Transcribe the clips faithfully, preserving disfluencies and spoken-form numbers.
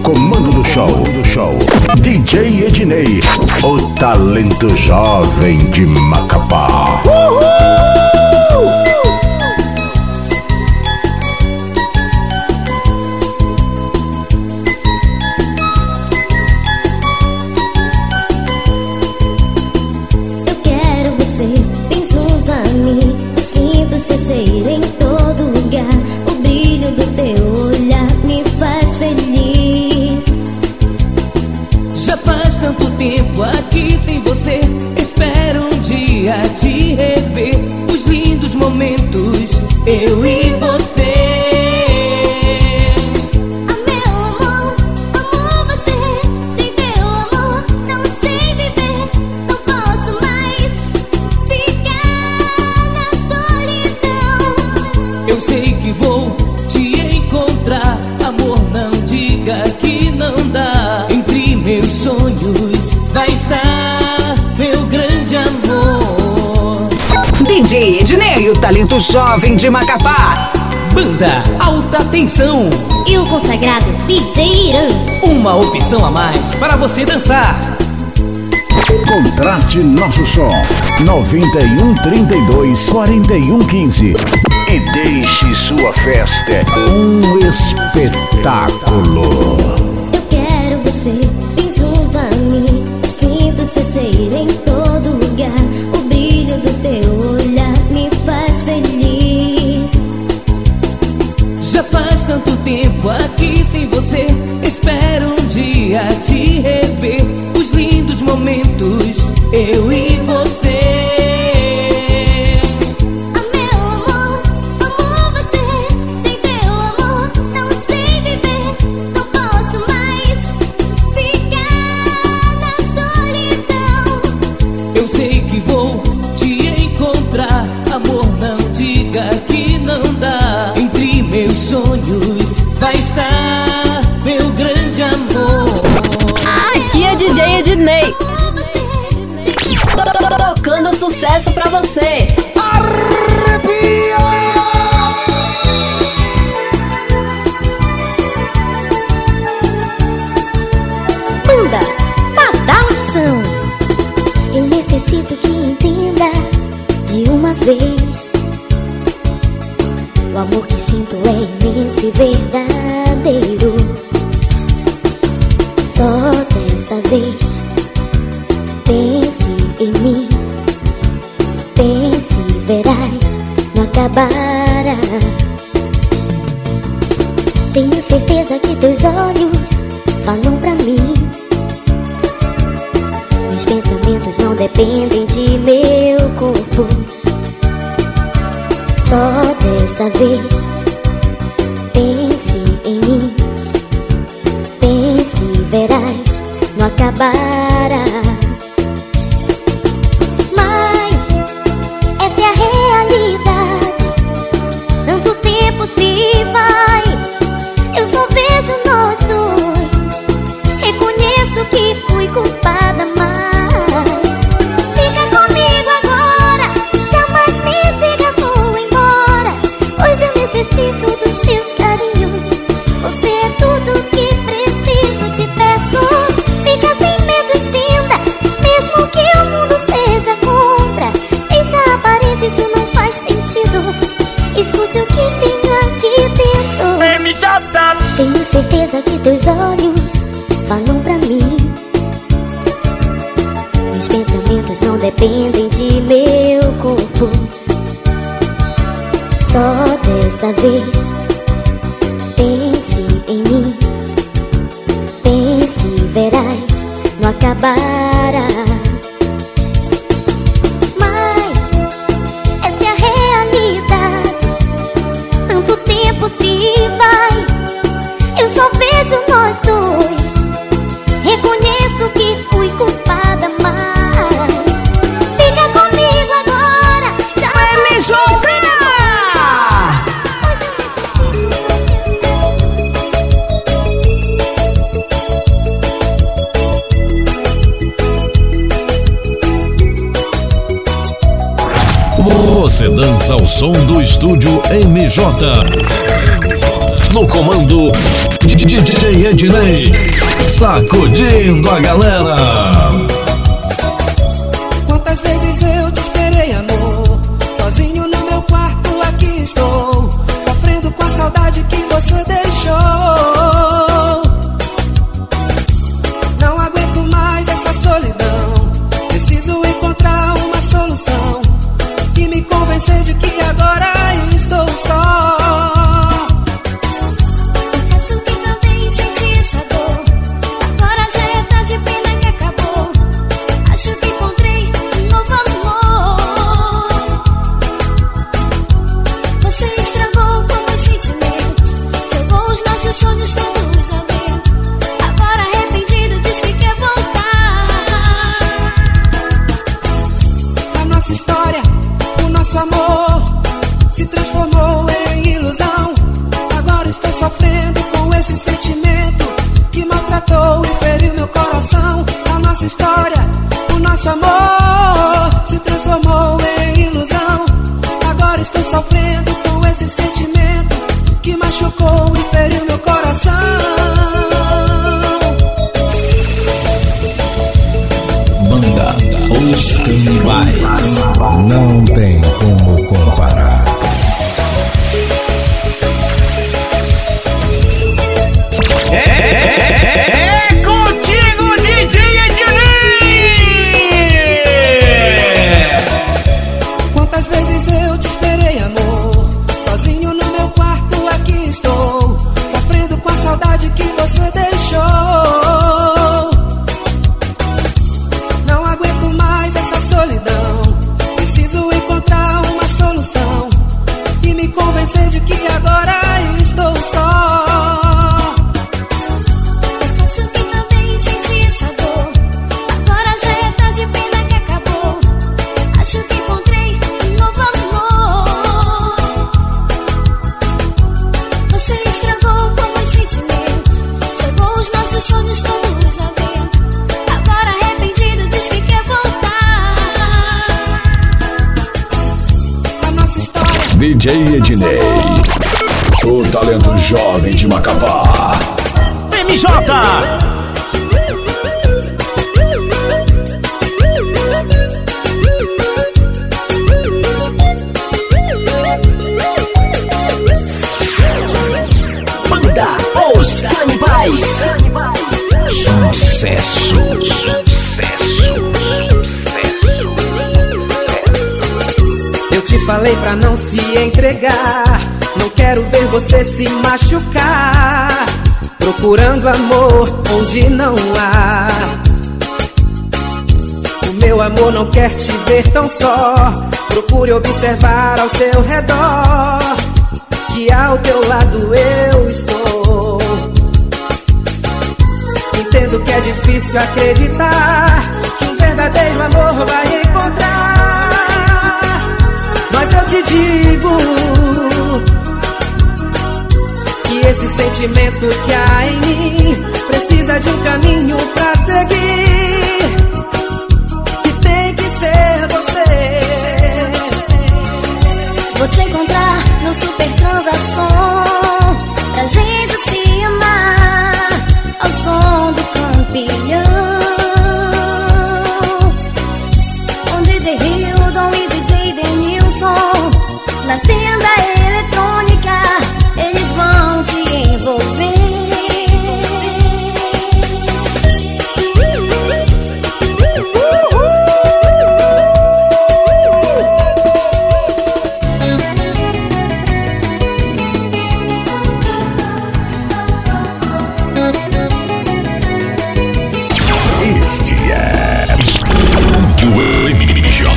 comando do show, do show, D J Ednei, o talento jovem de Macapá. Uhul! Eu quero você bem junto a mim. Eu sinto seu cheiro em todo lugar. O brilho do teu olhar me faz feliz. Já faz tanto tempo aqui sem você. Espero um dia te rever. Os lindos momentos, eu e você. Ah, meu amor, amo você. Sem teu amor, não sei viver. Não posso mais ficar na solidão. Eu sei que vou te encontrar. Amor, não diga que não dá. Entre meus sonhos vai estar meu grande amor. D J Ednei, o talento jovem de Macapá. Banda Alta Tensão, E o consagrado D J Irã. uma opção a mais para você dançar. Contrate nosso som nove um, trinta e dois, quarenta e um, quinze e deixe sua festa um espetáculo. Eu quero você bem junto a mim. Eu sinto seu cheiro em todo lugar. O brilho do teu olhar me faz feliz. Já faz tanto tempo aqui sem você. Espero um dia te rever. Os lindos momentos, eu e você. Ah, meu amor, amo você. Sem teu amor, não sei viver. Não posso mais ficar na solidão. Eu sei que vou te encontrar. Amor, não diga que não dá. Entre meus sonhos vai estar meu grande amor. Aqui é D J Ednei, tocando sucesso pra você. Banda Badalação. Eu necessito que entenda de uma vez. O amor que sinto é imenso e verdadeiro. Só dessa vez pense em mim. Pense e verás, não acabará. Tenho certeza que teus olhos falam pra mim. Meus pensamentos não dependem de meu corpo. Só dessa vez pense em mim. Pense e verás, não acabará. Mas essa é a realidade. Tanto tempo se vai, eu só vejo nós dois. Reconheço que fui culpada, mas fica comigo agora. Jamais me diga vou embora, pois eu necessito dos teus carinhos. Você é tudo que preciso, te peço. Fica sem medo, entenda. Mesmo que o mundo seja contra, deixa a aparência, isso não faz sentido. Escute o que tenho aqui dentro. M J. Tenho certeza que teus olhos falam pra mim. Meus pensamentos não dependem de meu corpo. Só dessa vez pense em mim. Pense e verás, não acabará. Mas essa é a realidade. Tanto tempo se vai, eu só vejo nós dois. Reconheço que fui culpada, mas fica comigo agora. Já M J! Você dança ao som do estúdio M J. No comando de D J Ednei, sacudindo a galera. Quantas vezes eu te esperei, amor, sozinho no meu quarto aqui estou, sofrendo com a saudade que você deixou. Não aguento mais essa solidão, preciso encontrar uma solução e me convencer de que agora estou só. Confesso que também senti essa dor, agora já é tarde, pena que acabou. Acho que encontrei um novo amor. Você estragou com meus sentimentos, jogou os nossos sonhos todos ao vento. Agora arrependido diz que quer voltar. A nossa história, o nosso amor se transformou em ilusão. Agora estou sofrendo com esse sentimento que maltratou e feriu meu coração. A nossa história, o nosso amor se transformou em ilusão. Agora estou sofrendo com esse sentimento que machucou e feriu meu coração. Banda Os Canibais. Não tem como comparar. É, é, é, é contigo, D J Ednei. Quantas vezes eu te esperei, amor, sozinho no meu quarto aqui estou, sofrendo com a saudade que você deixou. Não aguento mais essa solidão, preciso encontrar uma solução e me convencer de que agora estou só. Confesso que também senti essa dor, agora já é tarde, pena que acabou. Acho que encontrei um novo amor. Você estragou com meus sentimentos, jogou os nossos sonhos todos ao vento. Agora arrependido diz que quer voltar. A nossa história, D J Ednei, o talento jovem de Macapá. M J. Banda Os Canibais. Sucesso, sucesso, eu te falei pra não se entregar, não quero ver você se machucar, procurando amor onde não há. O meu amor não quer te ver tão só, procure observar ao seu redor, que ao teu lado eu estou. Entendo que é difícil acreditar que um verdadeiro amor vai encontrar, mas eu te digo que esse sentimento que há em mim precisa de um caminho pra seguir, que tem que ser você. Vou te encontrar no Super Transação, pra gente se amar ao som do campeão. Com D J Hildon e D J Denilson, na tenda eletrônica eles vão te envolver. Este é Estúdio M J.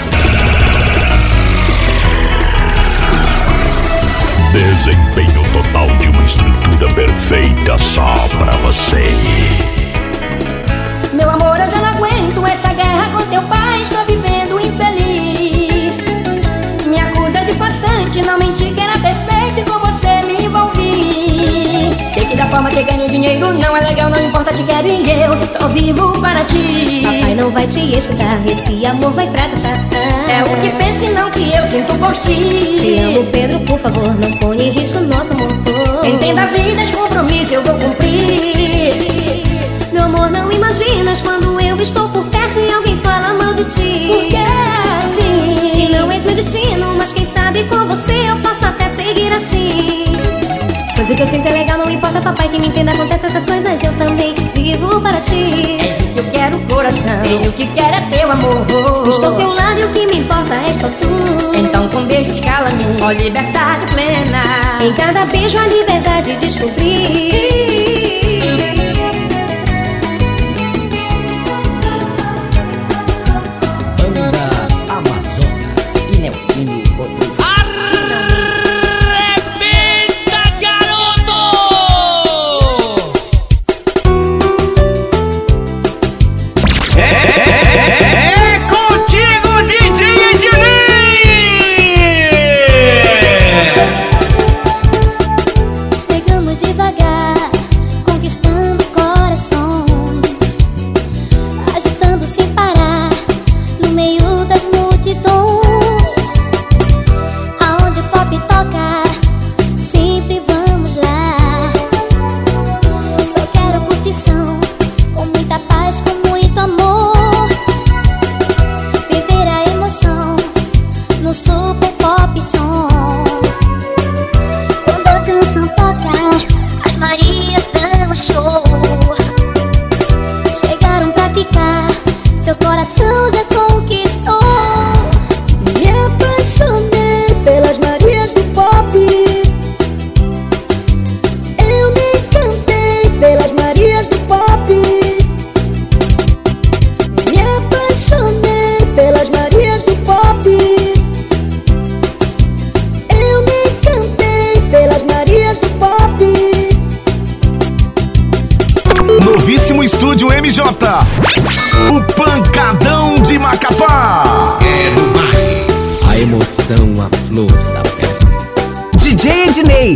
Desempenho total de uma estrutura perfeita só pra você. Meu amor, eu já não aguento essa guerra com teu pai, estou vivendo infeliz. Me acusa de farsante, não menti que era perfeito e com você me envolvi. Sei que da forma que ganho dinheiro não é legal, não importa, te quero e eu só vivo para ti. Papai não vai te escutar, esse amor vai fracassar. É o que pensa e não que eu sinto por ti. Te amo, Pedro, por favor, não ponha em risco nosso amor. Entrei fim da vida esse compromisso eu vou cumprir. Meu amor, não imaginas quando eu estou por perto e alguém fala mal de ti. Por quê? Sim, se não és meu destino, mas quem sabe com você eu posso até seguir assim. Pois o que eu sinto é legal, não importa papai que me entenda, acontece essas coisas, eu também vivo para ti. És o que eu quero, coração, sei o que quero é teu amor. Estou ao teu lado e o que me importa é só tu. Então com beijos cala-me, ó liberdade plena. Em cada beijo a liberdade descobri. Estúdio M J, o pancadão de Macapá. Quero mais. A emoção, a flor da pele. D J Ednei.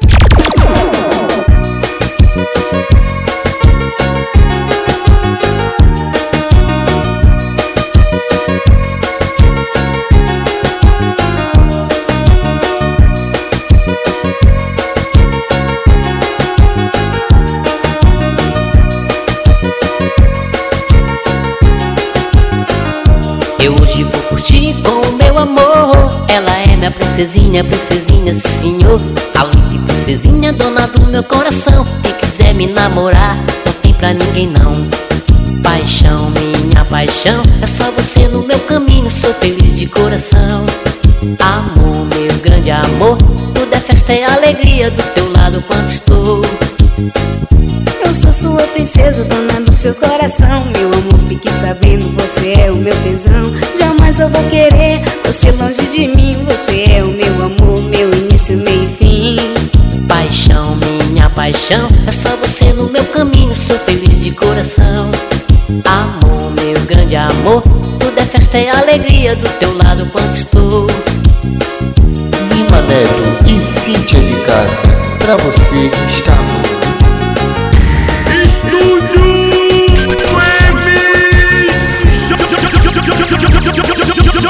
Eu hoje vou curtir com o meu amor. Ela é minha princesinha, princesinha, sim senhor. A linda princesinha, dona do meu coração. Quem quiser me namorar, não tem pra ninguém não. Paixão, minha paixão, é só você no meu caminho, sou feliz de coração. Amor, meu grande amor, tudo é festa e alegria, do teu lado quando estou. Eu sou sua princesa, dona do seu coração. Meu amor, fique sabendo, você é o meu tesão. Jamais eu vou querer você longe de mim. Você é o meu amor, meu início, meio e fim. Paixão, minha paixão, é só você no meu caminho, sou feliz de coração. Amor, meu grande amor, tudo é festa e alegria, do teu lado quando estou. Lima Neto e Cíntia de Cássia, pra você que está bom. Estúdio M J.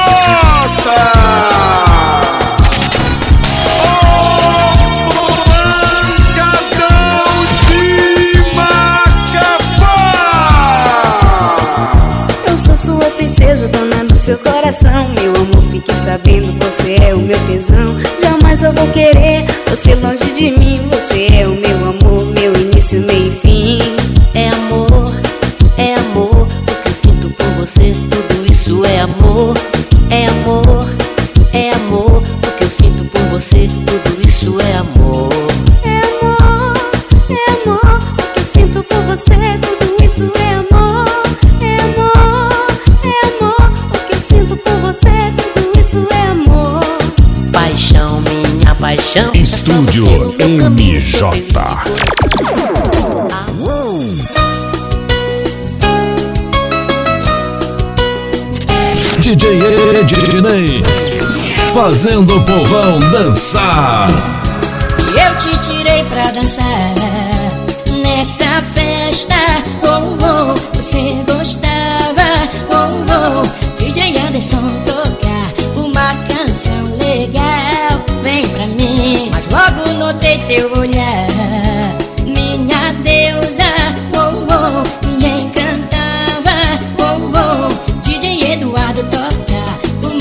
Dona do seu coração, meu amor, fique sabendo, você é o meu tesão. Jamais eu vou querer você longe de mim. Você é o meu amor, meu início, meio e fim. É amor, é amor, o que eu sinto por você, tudo isso é amor. É amor, é amor, o que eu sinto por você, tudo isso é amor. É amor, é amor, o que eu sinto por você, tudo isso é amor. É amor, é amor, o que eu sinto por você, tudo isso é amor. Paixão, minha paixão, Estúdio M J. D J Ednei, fazendo o povão dançar. Eu te tirei pra dançar nessa festa, oh, oh, você gostava, oh, oh, D J Anderson tocar uma canção legal, vem pra mim. Mas logo notei teu olhar,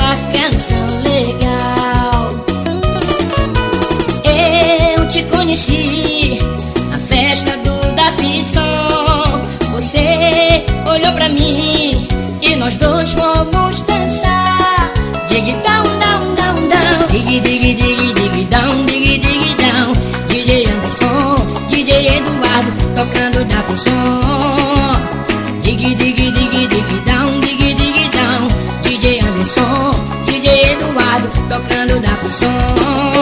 uma canção legal. Eu te conheci na festa do Dafisson. Você olhou pra mim e nós dois fomos dançar. Dig down, down, down, down. Dig, dig, dig, dig down, dig, dig down. D J Anderson, D J Eduardo tocando Dafisson. Dig, dig, dig, dig down, dig, dig down. D J Anderson, D J Eduardo tocando Dafisson.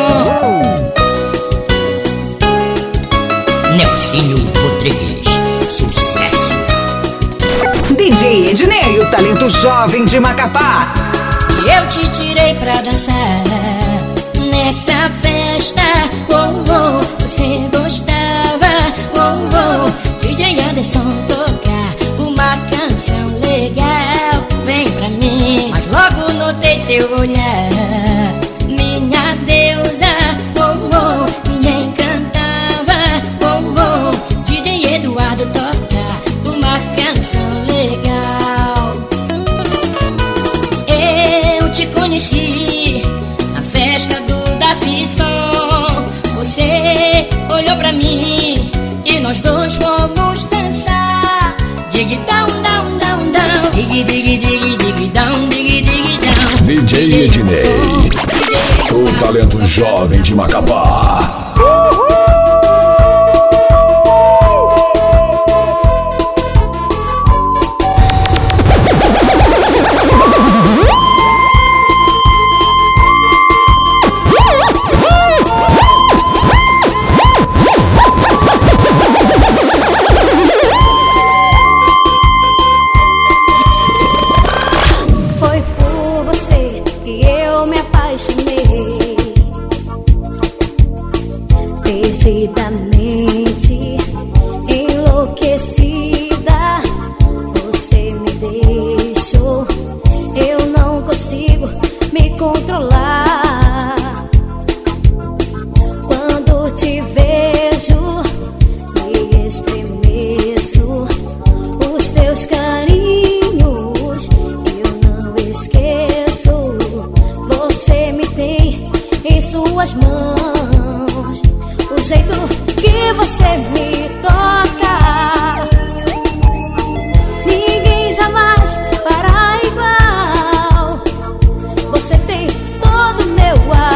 Nelsinho Rodrigues, sucesso. D J Ednei, o talento jovem de Macapá. E eu te tirei pra dançar nessa festa. Oh, oh, você gostava. Oh, oh, D J Anderson tocar uma canção legal. Vem pra mim, mas logo notei teu olhar. Minha deusa, oh, oh, me encantava. Oh, oh, D J Eduardo tocar uma canção legal. Eu te conheci na festa do Dafisson. Você olhou pra mim e nós dois fomos dançar. Dig down, down, down, down. Dig, dig, dig, dig down, dig, dig down. D J Ednei, o talento jovem de Macapá. Perdidamente enlouquecida, você me deixou. Eu não consigo me controlar. Quando te vejo, me estremeço. Os teus carinhos eu não esqueço. Você me tem em suas mãos. O jeito que você me toca, ninguém jamais fará igual. Você tem todo meu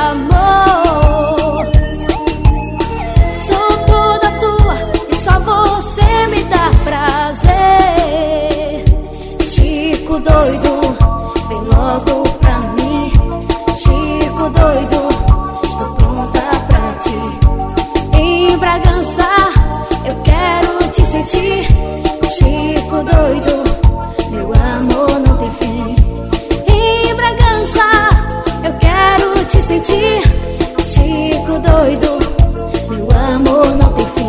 amor. Sou toda tua e só você me dá prazer. Chico doido, vem logo pra mim. Chico doido, estou pronta pra ti. Em Bragança, eu quero te sentir. Chico doido, meu amor não tem fim. Em Bragança, eu quero te sentir. Chico doido, meu amor não tem fim.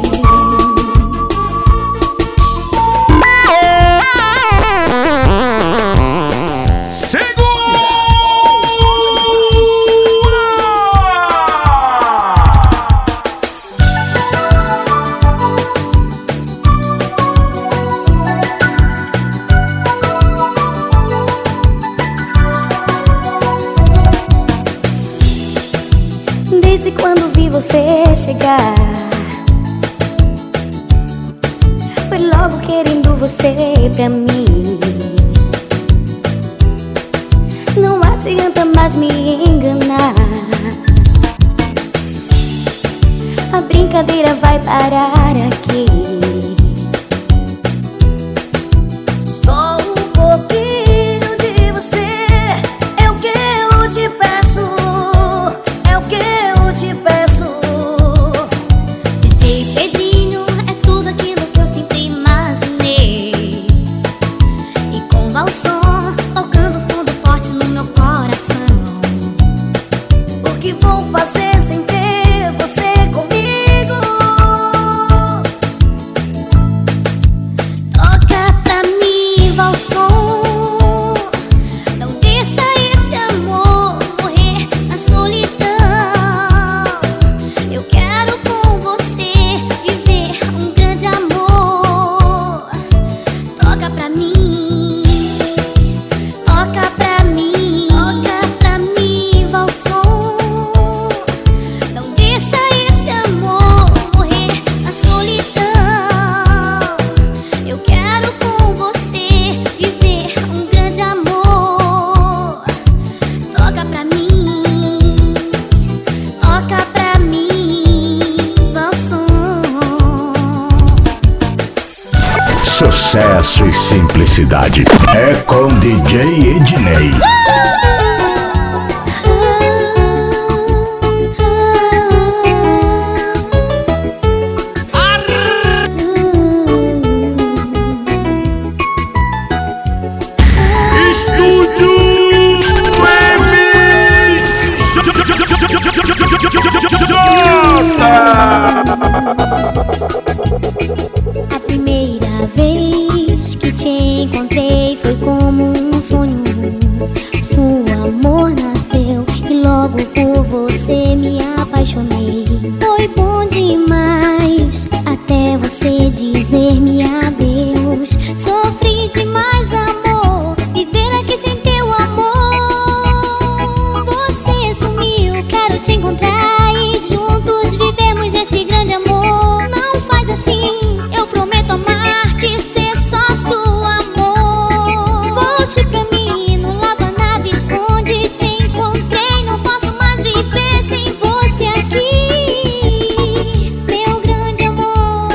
Desde quando vi você chegar, fui logo querendo você pra mim. Não adianta mais me enganar. A brincadeira vai parar aqui. Só um pouquinho de você é o que eu te peço. É o que eu te peço. D J Pedrinho é tudo aquilo que eu sempre imaginei. E com Valson tocando fundo forte no meu coração. O que vou fazer sem ter você comigo? Toca pra mim, Valson. Não deixa esse amor morrer na solidão. Eu quero com você viver um grande amor. Toca pra mim, toca pra mim, toca Toca pra mim, toca pra mim, Valson. Sucesso e simplicidade é com D J Ednei. A primeira vez que te encontrei foi como um sonho. O amor nasceu e logo por você me apaixonei. Foi bom demais até você dizer-me adeus. Sofri demais, amor, viver aqui sem teu amor. Você sumiu, quero te encontrar e juntos vivemos esse grande amor. Não faz assim, eu prometo amar-te, ser só seu amor. Volte pra mim, no lava-nave, esconde, te encontrei. Não posso mais viver sem você aqui, meu grande amor.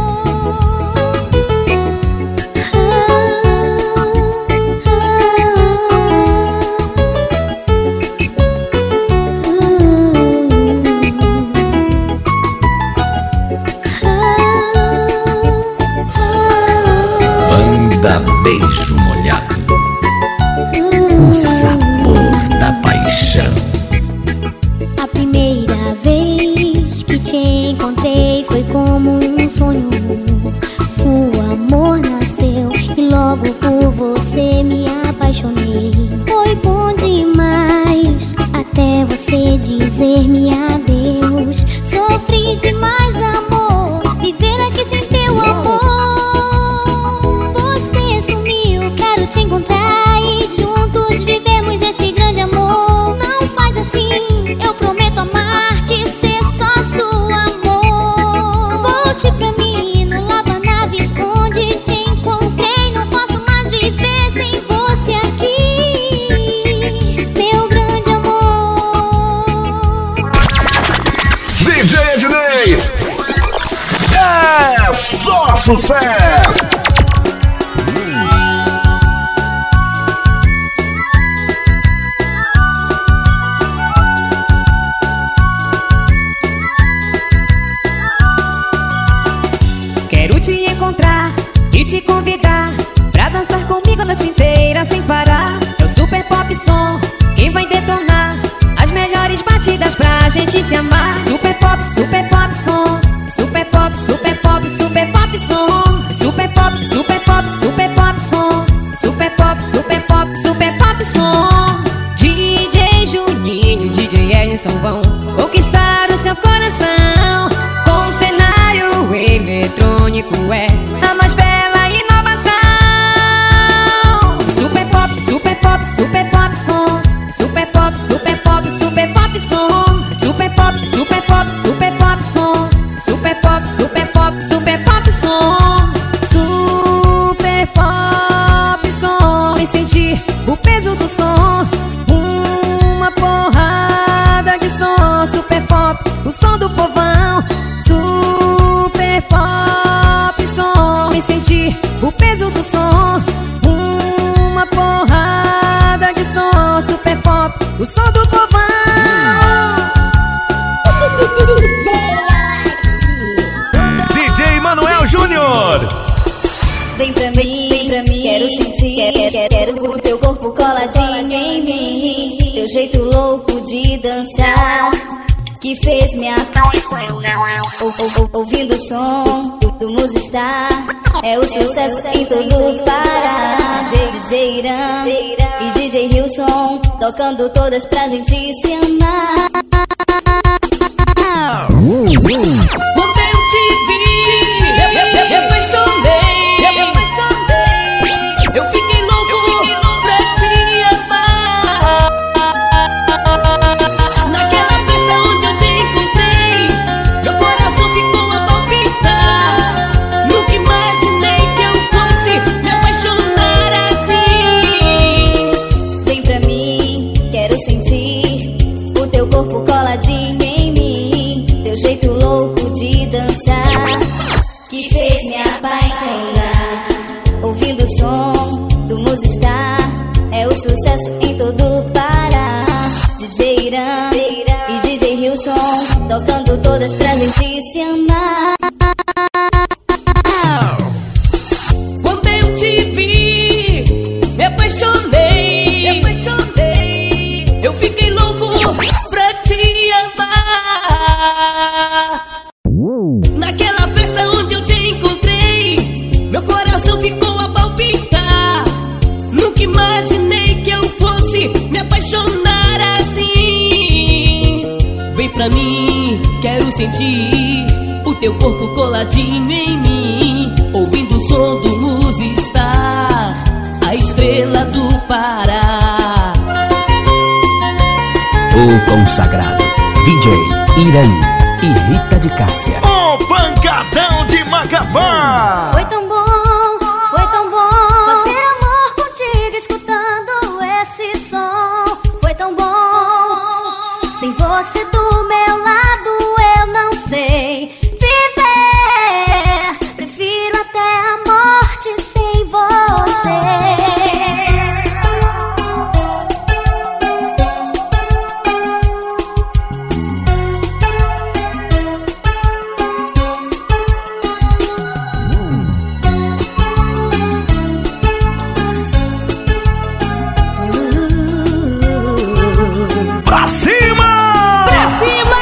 Banda Beijo Molhado, o sabor da paixão. A primeira vez que te encontrei foi como um sonho. O amor nasceu e logo por você me apaixonei. Foi bom demais até você dizer-me adeus. Sofri demais, amor, viver aqui sem teu amor. Você sumiu, quero te encontrar e juntos vivemos esse grande amor. Não faz assim, eu prometo amar-te, ser só seu amor. Volte pra mim, no lava-nave, esconde, te encontrei. Não posso mais viver sem você aqui, meu grande amor. D J Ednei, é só sucesso! Quero te encontrar e te convidar pra dançar comigo a noite inteira sem parar. É o Super Pop Som quem vai detonar as melhores batidas pra gente se amar. Super Pop, Super Pop Som, Super Pop, Super Pop, Super Pop Som, Super Pop, Super Pop, Super Pop Som, Super Pop, Super Pop, Super Pop Som. D J Juninho, D J Edson vão conquistar o seu coração com um cenário eletrônico, é a mais bela inovação. Super Pop, Super Pop, Super Pop Som, Super Pop, Super Pop, Super Pop Som, Super Pop, Super Pop, Super Pop Som, Super Pop, Super Pop, Super Pop Som. Super Pop Som, e sentir o peso do som, uma porrada de som. Super Pop, o som do povão. Super Pop Som, e sentir o peso do som, uma porrada de som. Super Pop, o som do povão. D J Manuel Júnior. Vem pra mim, vem pra mim, quero sentir, quero, quero, quero o teu corpo coladinho em mim. Teu jeito louco de dançar que fez minha ou, ou, ou, ouvindo o som do Musistar. É o sucesso em todo o Pará. D J Irã e D J Hilson tocando todas pra gente se amar. Quando eu te vi, eu me apaixonei. Eu fiquei louco pra te amar. Naquela festa onde eu te encontrei, meu coração ficou a palpitar. Nunca imaginei que eu fosse me apaixonar assim. Vem pra mim, quero sentir sentir o teu corpo coladinho em mim, teu jeito louco de dançar, que fez me apaixonar. Ouvindo o som do Musistar, é o sucesso em todo o Pará. D J Irã e D J Hilson, tocando todas pra gente se amar. Quando eu te vi, me apaixonei, me apaixonei. Eu fiquei louco pra te amar. Naquela festa onde eu te encontrei, meu coração ficou a palpitar. Nunca imaginei que eu fosse me apaixonar assim. Vem pra mim, quero sentir o teu corpo coladinho em mim, ouvindo o som do Musistar, a estrela do Pará. O consagrado D J Irã e Rita de Cássia. O pancadão de Macapá. Foi tão bom, foi tão bom fazer amor contigo escutando esse som. Foi tão bom, sem você do meu lado eu não sei viver. Prefiro até a morte sem você. Pra cima! Pra cima!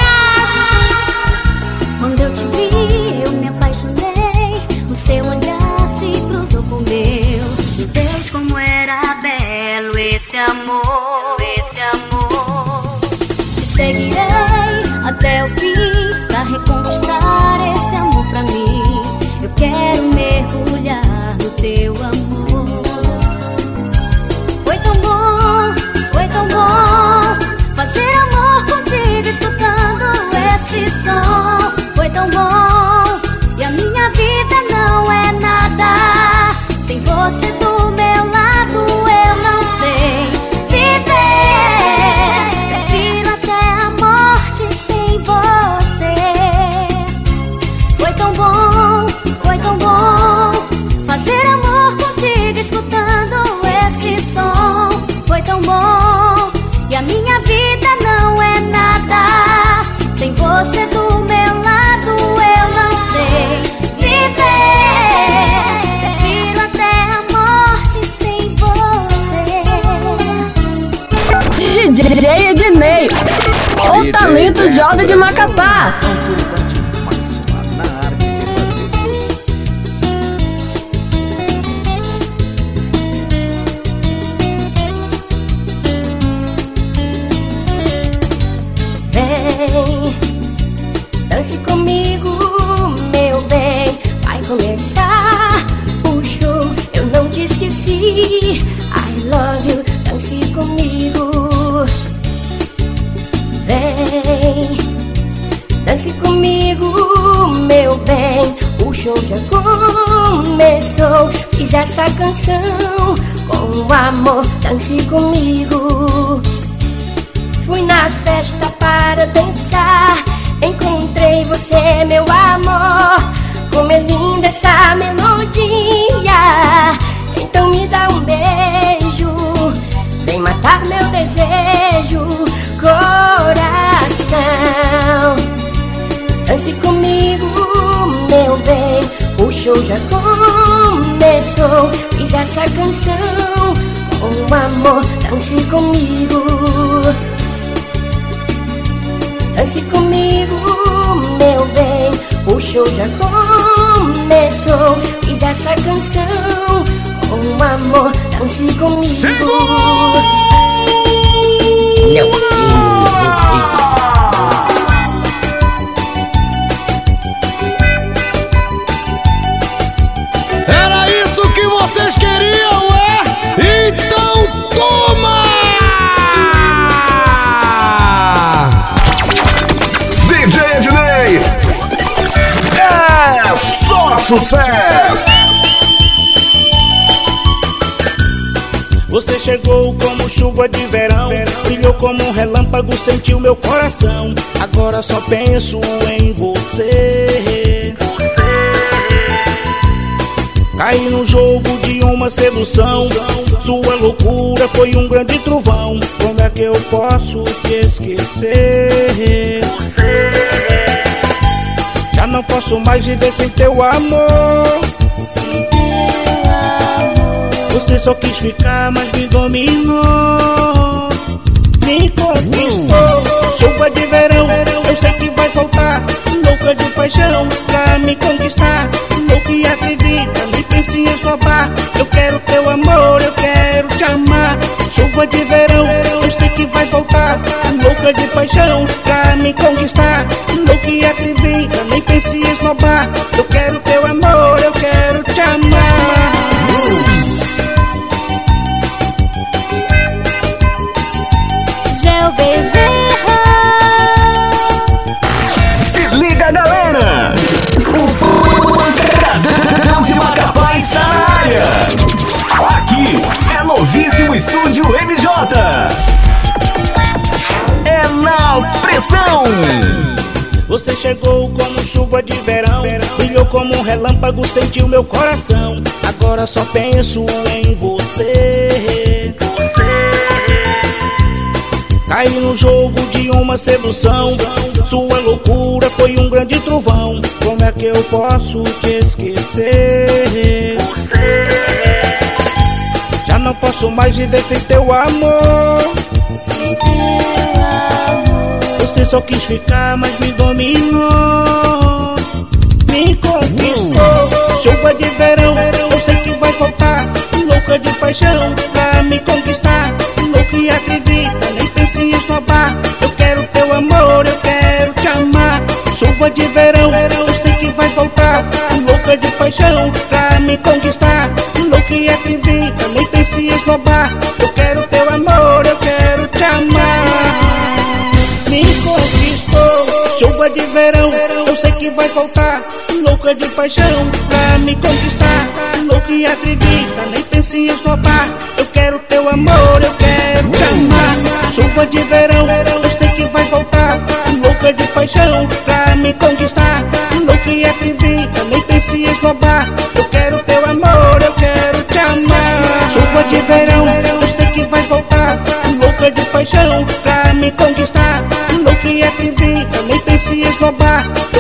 Quando eu te vi, eu me apaixonei. O seu olhar se cruzou com o meu. Meu Deus, como era belo esse amor, esse amor. Te seguirei até o fim pra reconquistar esse amor pra mim. Eu quero mergulhar no teu amor. Foi tão bom, foi tão bom fazer amor contigo escutando esse som. Foi tão bom, e a minha vida não é nada. Sem você do meu lado eu não sei viver. Prefiro até a morte sem você. Foi tão bom, foi tão bom fazer amor contigo escutando esse som. Foi tão bom, e a minha vida não é nada. Sem você do meu lado eu não sei viver. Prefiro até a morte sem você. D J Ednei, o talento jovem de Macapá. Vem, dance comigo, meu bem. Vai começar o show, eu não te esqueci. I love you, dance comigo. Vem, dance comigo, meu bem. O show já começou. Fiz essa canção com amor, dance comigo. Fui na festa para dançar, encontrei você, meu amor. Como é linda essa melodia. Então me dá um beijo, vem matar meu desejo, coração. Dance comigo, meu bem. O show já começou. Fiz essa canção com amor, dance comigo. Dance comigo, meu bem. O show já começou. Fiz essa canção com amor, dance comigo. Segura! Meu filho, Era isso que vocês queriam, é? Então toma! D J Ednei, é só sucesso! Você chegou como como chuva de verão, brilhou como um relâmpago, sentiu meu coração. Agora só penso em você. Caí no jogo de uma sedução, sua loucura foi um grande trovão. Como é que eu posso te esquecer? Já não posso mais viver sem teu amor. Sem teu amor. Você só quis ficar, mas me dominou. Me conquistou. Chuva de verão, eu sei que vai voltar. Louca de paixão pra me conquistar. Louca e acredita, nem pense em esnobar. Eu quero teu amor, eu quero te amar. Chuva de verão, eu sei que vai voltar. Louca de paixão pra me conquistar. Louca e acredita, nem pense em esnobar. Eu quero teu amor, eu quero te amar. Gel Bezerra. Se liga, galera! O Pancadão de Macapá está na área. Aqui é novíssimo Estúdio M J. É na pressão. Você chegou como chuva de verão, brilhou como um relâmpago, sentiu meu coração. Agora só penso em você. Caí no jogo de uma sedução, sua loucura foi um grande trovão. Como é que eu posso te esquecer? Já não posso mais viver sem teu amor. Sem teu amor. Você só quis ficar, mas me dominou. Me conquistou. Chuva de verão, eu sei que vai voltar. Louca de paixão pra me conquistar. Louca e acredita, nem pense em esnobar. Eu quero teu amor, eu quero te amar. Chuva de verão, eu sei que vai voltar. Louca de paixão pra me conquistar. Louca e acredita, nem pense em esnobar. Eu quero teu amor, eu quero te amar. Me conquistou. Chuva de verão, eu sei que vai voltar. Louca de paixão pra me conquistar. Louca e acredita, nem pense em esnobar. Eu quero teu amor, eu quero te amar. Chuva de verão, eu sei que vai voltar. Louca de paixão pra me conquistar. Louca e acredita, nem pense em esnobar. Eu quero teu amor, eu quero te amar. Chuva de verão, eu sei que vai voltar. Louca de paixão pra me conquistar. Louca e acredita, nem pense em esnobar.